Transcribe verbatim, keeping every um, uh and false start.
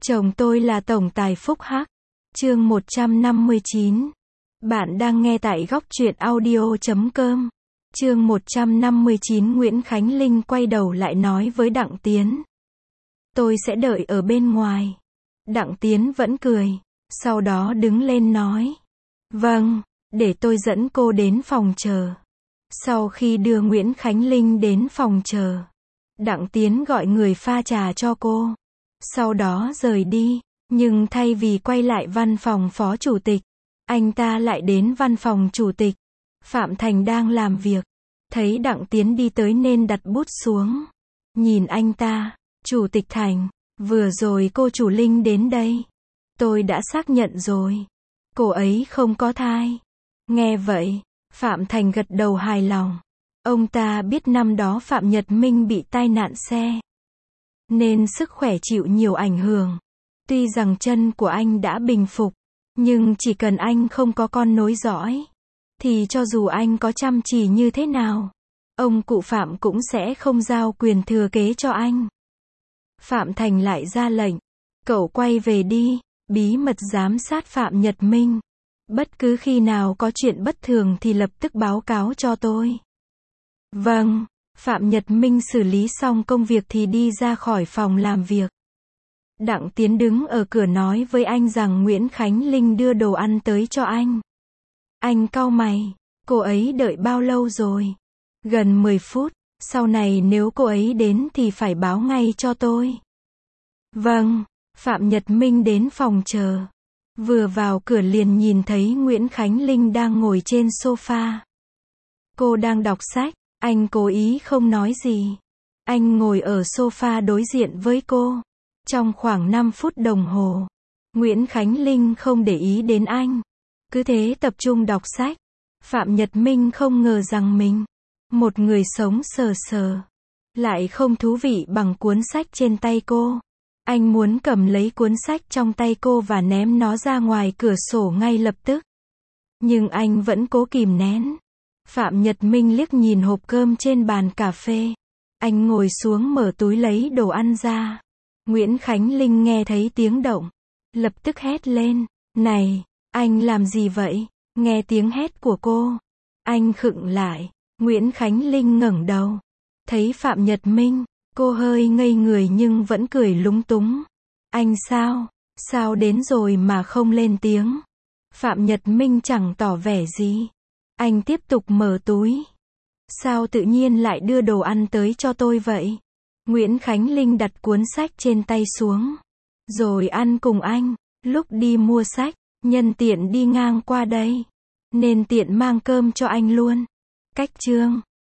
Chồng tôi là tổng tài Phúc Hắc. Chương một trăm năm mươi chín. Bạn đang nghe tại góc truyện audio chấm com. Chương một trăm năm mươi chín. Nguyễn Khánh Linh quay đầu lại nói với Đặng Tiến. Tôi sẽ đợi ở bên ngoài. Đặng Tiến vẫn cười. Sau đó đứng lên nói. Vâng, để tôi dẫn cô đến phòng chờ. Sau khi đưa Nguyễn Khánh Linh đến phòng chờ, Đặng Tiến gọi người pha trà cho cô. Sau đó rời đi, nhưng thay vì quay lại văn phòng phó chủ tịch, anh ta lại đến văn phòng chủ tịch. Phạm Thành đang làm việc, thấy Đặng Tiến đi tới nên đặt bút xuống. Nhìn anh ta, Chủ tịch Thành, vừa rồi cô chủ Linh đến đây. Tôi đã xác nhận rồi. Cô ấy không có thai. Nghe vậy, Phạm Thành gật đầu hài lòng. Ông ta biết năm đó Phạm Nhật Minh bị tai nạn xe, nên sức khỏe chịu nhiều ảnh hưởng. Tuy rằng chân của anh đã bình phục, nhưng chỉ cần anh không có con nối dõi, thì cho dù anh có chăm chỉ như thế nào, ông cụ Phạm cũng sẽ không giao quyền thừa kế cho anh. Phạm Thành lại ra lệnh, cậu quay về đi, bí mật giám sát Phạm Nhật Minh. Bất cứ khi nào có chuyện bất thường thì lập tức báo cáo cho tôi. Vâng, Phạm Nhật Minh xử lý xong công việc thì đi ra khỏi phòng làm việc. Đặng Tiến đứng ở cửa nói với anh rằng Nguyễn Khánh Linh đưa đồ ăn tới cho anh. Anh cau mày, cô ấy đợi bao lâu rồi? Gần mười phút, sau này nếu cô ấy đến thì phải báo ngay cho tôi. Vâng, Phạm Nhật Minh đến phòng chờ. Vừa vào cửa liền nhìn thấy Nguyễn Khánh Linh đang ngồi trên sofa. Cô đang đọc sách, anh cố ý không nói gì. Anh ngồi ở sofa đối diện với cô. Trong khoảng năm phút đồng hồ, Nguyễn Khánh Linh không để ý đến anh. Cứ thế tập trung đọc sách. Phạm Nhật Minh không ngờ rằng mình, một người sống sờ sờ, lại không thú vị bằng cuốn sách trên tay cô. Anh muốn cầm lấy cuốn sách trong tay cô và ném nó ra ngoài cửa sổ ngay lập tức. Nhưng anh vẫn cố kìm nén. Phạm Nhật Minh liếc nhìn hộp cơm trên bàn cà phê. Anh ngồi xuống mở túi lấy đồ ăn ra. Nguyễn Khánh Linh nghe thấy tiếng động, lập tức hét lên. Này, anh làm gì vậy? Nghe tiếng hét của cô, anh khựng lại. Nguyễn Khánh Linh ngẩng đầu, thấy Phạm Nhật Minh. Cô hơi ngây người nhưng vẫn cười lúng túng. Anh sao? Sao đến rồi mà không lên tiếng? Phạm Nhật Minh chẳng tỏ vẻ gì. Anh tiếp tục mở túi. Sao tự nhiên lại đưa đồ ăn tới cho tôi vậy? Nguyễn Khánh Linh đặt cuốn sách trên tay xuống, rồi ăn cùng anh. Lúc đi mua sách, nhân tiện đi ngang qua đây, nên tiện mang cơm cho anh luôn. Cách chương